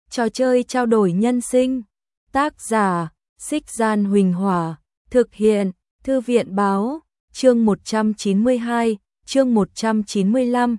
Trò chơi trao đổi nhân sinh. Tác giả, Xích Gian Huỳnh Hỏa. Thực hiện, Thư viện Báo. Chương 192, chương 195,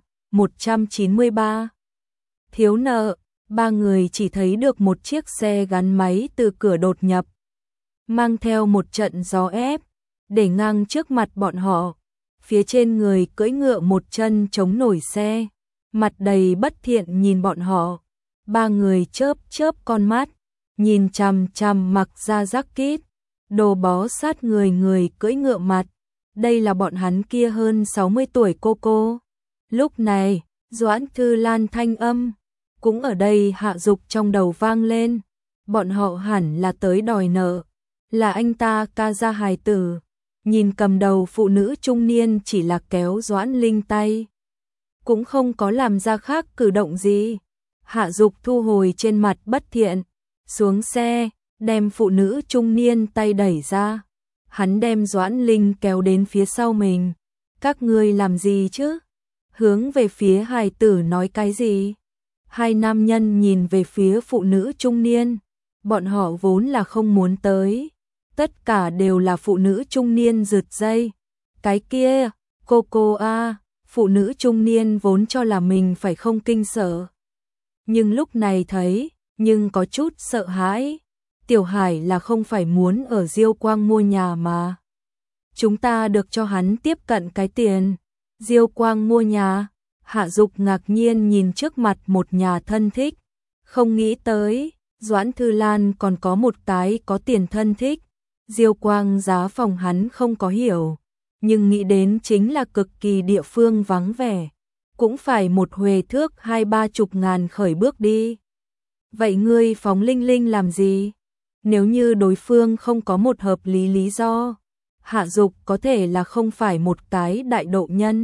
193. Thiếu nợ. Ba người chỉ thấy được một chiếc xe gắn máy từ cửa đột nhập, mang theo một trận gió ép, để ngang trước mặt bọn họ. Phía trên người cưỡi ngựa một chân chống nổi xe, mặt đầy bất thiện nhìn bọn họ. Ba người chớp chớp con mắt, nhìn chằm chằm mặc ra jacket, đồ bó sát người cưỡi ngựa mặt. Đây là bọn hắn kia hơn 60 tuổi cô. Lúc này, Doãn Thư Lan thanh âm cũng ở đây hạ dục trong đầu vang lên. Bọn họ hẳn là tới đòi nợ, là anh ta ca ra hài tử. Nhìn cầm đầu phụ nữ trung niên chỉ là kéo Doãn Linh tay, cũng không có làm ra khác cử động gì. Hạ dục thu hồi trên mặt bất thiện, xuống xe, đem phụ nữ trung niên tay đẩy ra. Hắn đem Doãn Linh kéo đến phía sau mình. Các ngươi làm gì chứ? Hướng về phía hài tử nói cái gì? Hai nam nhân nhìn về phía phụ nữ trung niên. Bọn họ vốn là không muốn tới. Tất cả đều là phụ nữ trung niên rượt dây. Cái kia, cô a. Phụ nữ trung niên vốn cho là mình phải không kinh sợ, nhưng lúc này thấy, nhưng có chút sợ hãi. Tiểu Hải là không phải muốn ở Diêu Quang mua nhà mà. Chúng ta được cho hắn tiếp cận cái tiền. Diêu Quang mua nhà. Hạ dục ngạc nhiên nhìn trước mặt một nhà thân thích. Không nghĩ tới, Doãn Thư Lan còn có một cái có tiền thân thích. Diêu Quang giá phòng hắn không có hiểu, nhưng nghĩ đến chính là cực kỳ địa phương vắng vẻ, cũng phải một huề thước 20-30 ngàn khởi bước đi. Vậy ngươi phóng Linh Linh làm gì? Nếu như đối phương không có một hợp lý lý do, Hạ dục có thể là không phải một cái đại độ nhân.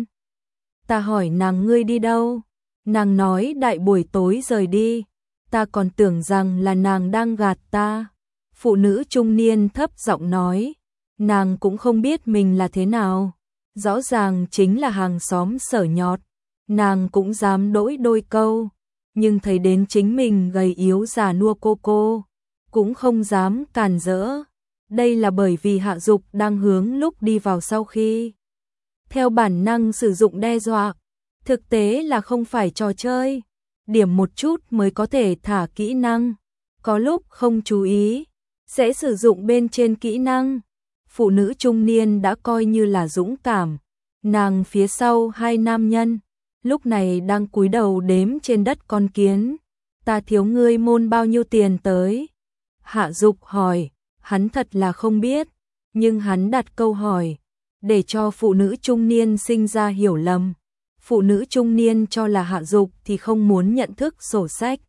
Ta hỏi nàng ngươi đi đâu? Nàng nói đại buổi tối rời đi. Ta còn tưởng rằng là nàng đang gạt ta. Phụ nữ trung niên thấp giọng nói. Nàng cũng không biết mình là thế nào. Rõ ràng chính là hàng xóm Sở Nhọt. Nàng cũng dám đỗi đôi câu. Nhưng thấy đến chính mình gầy yếu già nua cô, cũng không dám càn rỡ. Đây là bởi vì Hạ dục đang hướng lúc đi vào sau khi theo bản năng sử dụng đe dọa. Thực tế là không phải trò chơi. Điểm một chút mới có thể thả kỹ năng. Có lúc không chú ý, sẽ sử dụng bên trên kỹ năng. Phụ nữ trung niên đã coi như là dũng cảm. Nàng phía sau hai nam nhân, lúc này đang cúi đầu đếm trên đất con kiến. Ta thiếu ngươi môn bao nhiêu tiền tới? Hạ dục hỏi, hắn thật là không biết, nhưng hắn đặt câu hỏi để cho phụ nữ trung niên sinh ra hiểu lầm. Phụ nữ trung niên cho là Hạ dục thì không muốn nhận thức sổ sách.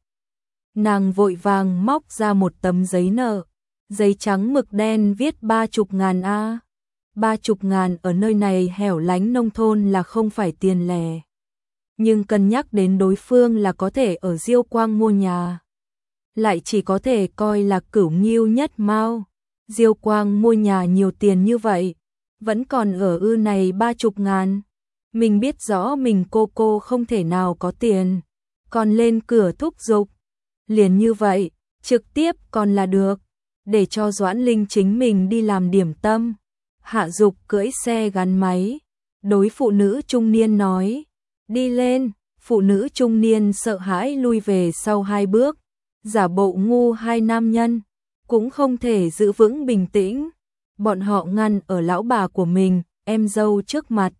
Nàng vội vàng móc ra một tấm giấy nợ, giấy trắng mực đen viết 30 ngàn a. 30 ngàn ở nơi này hẻo lánh nông thôn là không phải tiền lẻ. Nhưng cân nhắc đến đối phương là có thể ở Diêu Quang mua nhà, lại chỉ có thể coi là cửu nghiêu nhất mao. Diêu Quang mua nhà nhiều tiền như vậy, vẫn còn ở ư này 30 ngàn. Mình biết rõ mình cô không thể nào có tiền, còn lên cửa thúc giục. Liền như vậy, trực tiếp còn là được, để cho Doãn Linh chính mình đi làm điểm tâm. Hạ dục cưỡi xe gắn máy, đối phụ nữ trung niên nói, đi lên. Phụ nữ trung niên sợ hãi lui về sau 2 bước, giả bộ ngu. Hai nam nhân cũng không thể giữ vững bình tĩnh. Bọn họ ngăn ở lão bà của mình, em dâu trước mặt.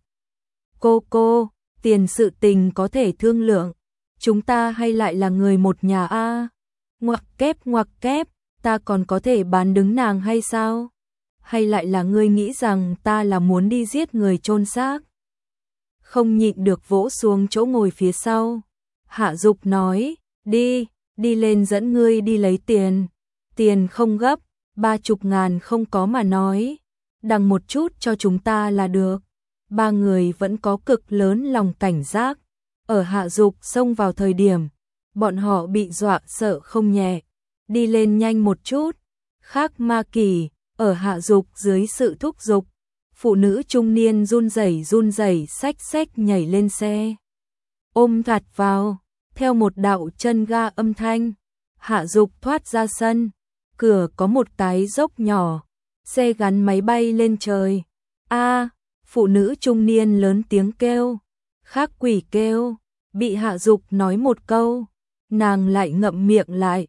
Cô, tiền sự tình có thể thương lượng. Chúng ta hay lại là người một nhà a? Ngoặc kép, ta còn có thể bán đứng nàng hay sao? Hay lại là ngươi nghĩ rằng ta là muốn đi giết người chôn xác? Không nhịn được vỗ xuống chỗ ngồi phía sau. Hạ dục nói, đi lên dẫn ngươi đi lấy tiền. Tiền không gấp, 30 ngàn không có mà nói. Đằng một chút cho chúng ta là được. Ba người vẫn có cực lớn lòng cảnh giác. Ở Hạ dục xông vào thời điểm, bọn họ bị dọa sợ không nhẹ. Đi lên nhanh một chút. Khác ma kỳ, ở Hạ dục dưới sự thúc giục, phụ nữ trung niên run rẩy xách nhảy lên xe. Ôm gạt vào, theo một đạo chân ga âm thanh, Hạ Dục thoát ra sân, cửa có một cái dốc nhỏ, xe gắn máy bay lên trời. A, phụ nữ trung niên lớn tiếng kêu, khác quỷ kêu, bị Hạ Dục nói một câu, nàng lại ngậm miệng lại.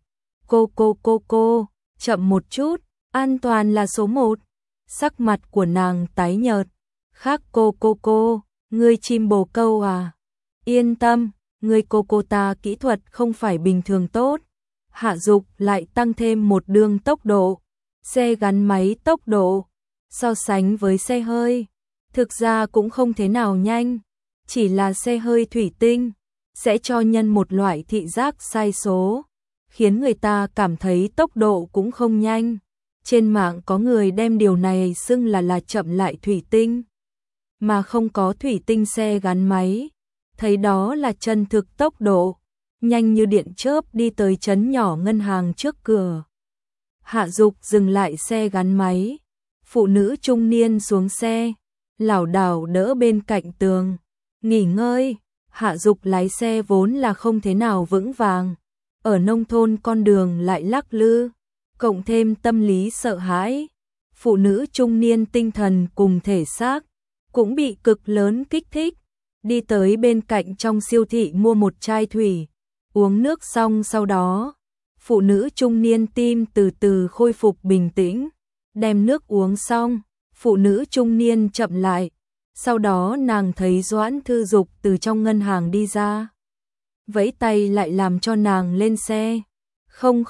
Cô, chậm một chút, an toàn là số một. Sắc mặt của nàng tái nhợt. Khác cô, ngươi chim bồ câu à? Yên tâm, ngươi cô ta kỹ thuật không phải bình thường tốt. Hạ Dục lại tăng thêm một đường tốc độ. Xe gắn máy tốc độ so sánh với xe hơi, thực ra cũng không thế nào nhanh, chỉ là xe hơi thủy tinh sẽ cho nhân một loại thị giác sai số, khiến người ta cảm thấy tốc độ cũng không nhanh. Trên mạng có người đem điều này xưng là chậm lại thủy tinh, mà không có thủy tinh xe gắn máy, thấy đó là chân thực tốc độ, nhanh như điện chớp đi tới trấn nhỏ ngân hàng trước cửa. Hạ Dục dừng lại xe gắn máy, phụ nữ trung niên xuống xe, lảo đảo đỡ bên cạnh tường, nghỉ ngơi. Hạ Dục lái xe vốn là không thế nào vững vàng, ở nông thôn con đường lại lắc lư, cộng thêm tâm lý sợ hãi, phụ nữ trung niên tinh thần cùng thể xác cũng bị cực lớn kích thích. Đi tới bên cạnh trong siêu thị mua một chai thủy, uống nước xong sau đó, phụ nữ trung niên tim từ từ khôi phục bình tĩnh, đem nước uống xong, phụ nữ trung niên chậm lại, sau đó nàng thấy Doãn Thư Dục từ trong ngân hàng đi ra, vẫy tay lại làm cho nàng lên xe. Không,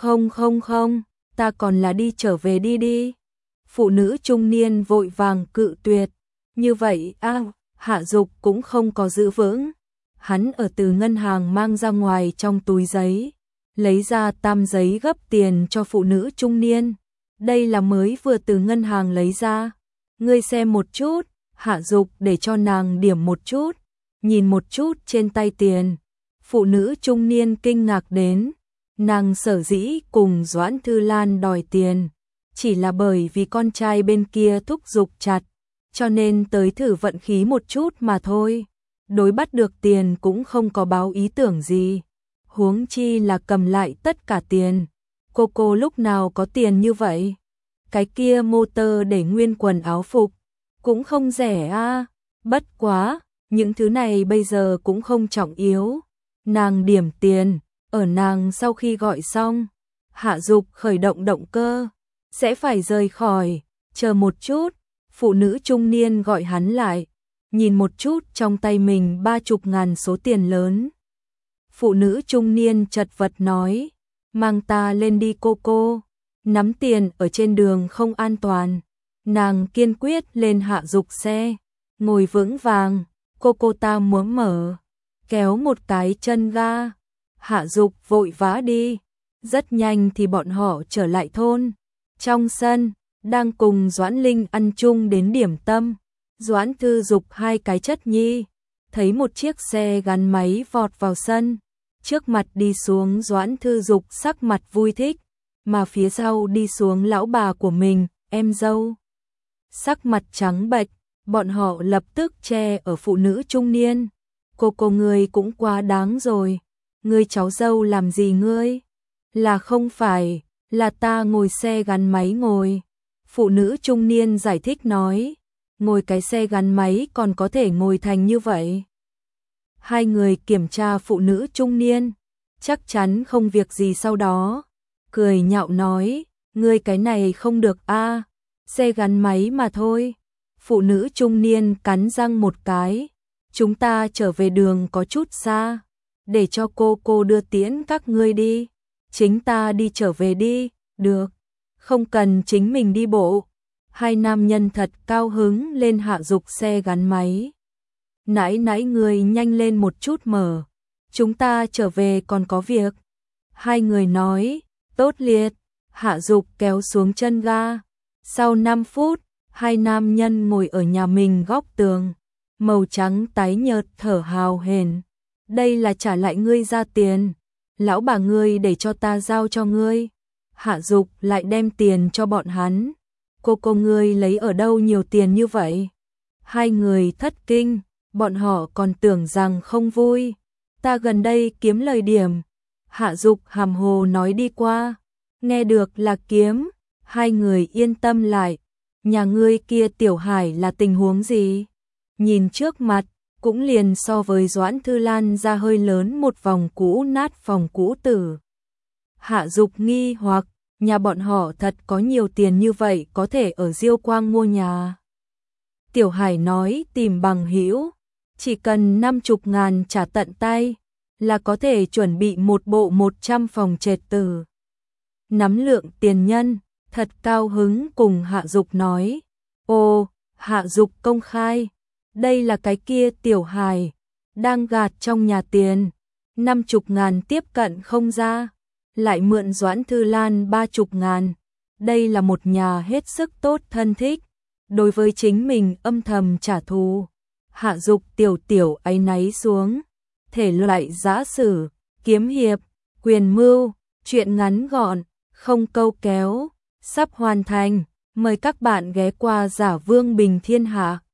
ta còn là đi trở về đi. Phụ nữ trung niên vội vàng cự tuyệt. Như vậy Hạ Dục cũng không có giữ vững. Hắn ở từ ngân hàng mang ra ngoài trong túi giấy, lấy ra tam giấy gấp tiền cho phụ nữ trung niên. Đây là mới vừa từ ngân hàng lấy ra. Ngươi xem một chút. Hạ Dục để cho nàng điểm một chút, nhìn một chút trên tay tiền. Phụ nữ trung niên kinh ngạc đến, nàng sở dĩ cùng Doãn Thư Lan đòi tiền, chỉ là bởi vì con trai bên kia thúc giục chặt, cho nên tới thử vận khí một chút mà thôi. Đối bắt được tiền cũng không có báo ý tưởng gì, huống chi là cầm lại tất cả tiền. Cô lúc nào có tiền như vậy? Cái kia motor để nguyên quần áo phục cũng không rẻ a. Bất quá, những thứ này bây giờ cũng không trọng yếu. Nàng điểm tiền, ở nàng sau khi gọi xong, Hạ Dục khởi động động cơ, sẽ phải rời khỏi, chờ một chút. Phụ nữ trung niên gọi hắn lại, nhìn một chút trong tay mình 30.000 số tiền lớn. Phụ nữ trung niên chật vật nói, mang ta lên đi cô, nắm tiền ở trên đường không an toàn. Nàng kiên quyết lên Hạ Dục xe, ngồi vững vàng, cô ta muốn mở, kéo một cái chân ga. Hạ Dục vội vã đi, rất nhanh thì bọn họ trở lại thôn. Trong sân, đang cùng Doãn Linh ăn chung đến điểm tâm, Doãn Thư Dục hai cái chất nhi, thấy một chiếc xe gắn máy vọt vào sân, trước mặt đi xuống Doãn Thư Dục sắc mặt vui thích, mà phía sau đi xuống lão bà của mình, em dâu. Sắc mặt trắng bệch, bọn họ lập tức che ở phụ nữ trung niên. Cô ngươi cũng quá đáng rồi, ngươi cháu dâu làm gì ngươi? Là không phải, là ta ngồi xe gắn máy ngồi. Phụ nữ trung niên giải thích nói, ngồi cái xe gắn máy còn có thể ngồi thành như vậy. Hai người kiểm tra phụ nữ trung niên, chắc chắn không việc gì sau đó. Cười nhạo nói, ngươi cái này không được a, xe gắn máy mà thôi. Phụ nữ trung niên cắn răng một cái, chúng ta trở về đường có chút xa, để cho cô đưa tiễn các ngươi đi. Chính ta đi trở về đi, được, không cần chính mình đi bộ. Hai nam nhân thật cao hứng lên Hạ Dục xe gắn máy. Nãy người nhanh lên một chút mở, chúng ta trở về còn có việc. Hai người nói, tốt liệt. Hạ Dục kéo xuống chân ga. Sau 5 phút, hai nam nhân ngồi ở nhà mình góc tường, màu trắng tái nhợt thở hào hển. Đây là trả lại ngươi ra tiền, lão bà ngươi để cho ta giao cho ngươi. Hạ Dục lại đem tiền cho bọn hắn. Cô ngươi lấy ở đâu nhiều tiền như vậy? Hai người thất kinh, bọn họ còn tưởng rằng không vui. Ta gần đây kiếm lời điểm, Hạ Dục hàm hồ nói đi qua. Nghe được là kiếm, hai người yên tâm lại. Nhà ngươi kia Tiểu Hải là tình huống gì? Nhìn trước mặt, cũng liền so với Doãn Thư Lan ra hơi lớn một vòng cũ nát phòng cũ tử. Hạ Dục nghi hoặc, nhà bọn họ thật có nhiều tiền như vậy có thể ở Diêu Quang mua nhà. Tiểu Hải nói tìm bằng hữu, chỉ cần 50.000 trả tận tay, là có thể chuẩn bị một bộ 100 phòng trệt tử. Nắm lượng tiền nhân, thật cao hứng cùng Hạ Dục nói. Ô, Hạ Dục công khai, đây là cái kia Tiểu Hải, đang gạt trong nhà tiền, 50.000 tiếp cận không ra, lại mượn Doãn Thư Lan 30.000, đây là một nhà hết sức tốt thân thích, đối với chính mình âm thầm trả thù. Hạ Dục tiểu áy náy xuống, thể loại giã sử, kiếm hiệp, quyền mưu, chuyện ngắn gọn, không câu kéo, sắp hoàn thành, mời các bạn ghé qua Giả Vương Bình Thiên Hạ.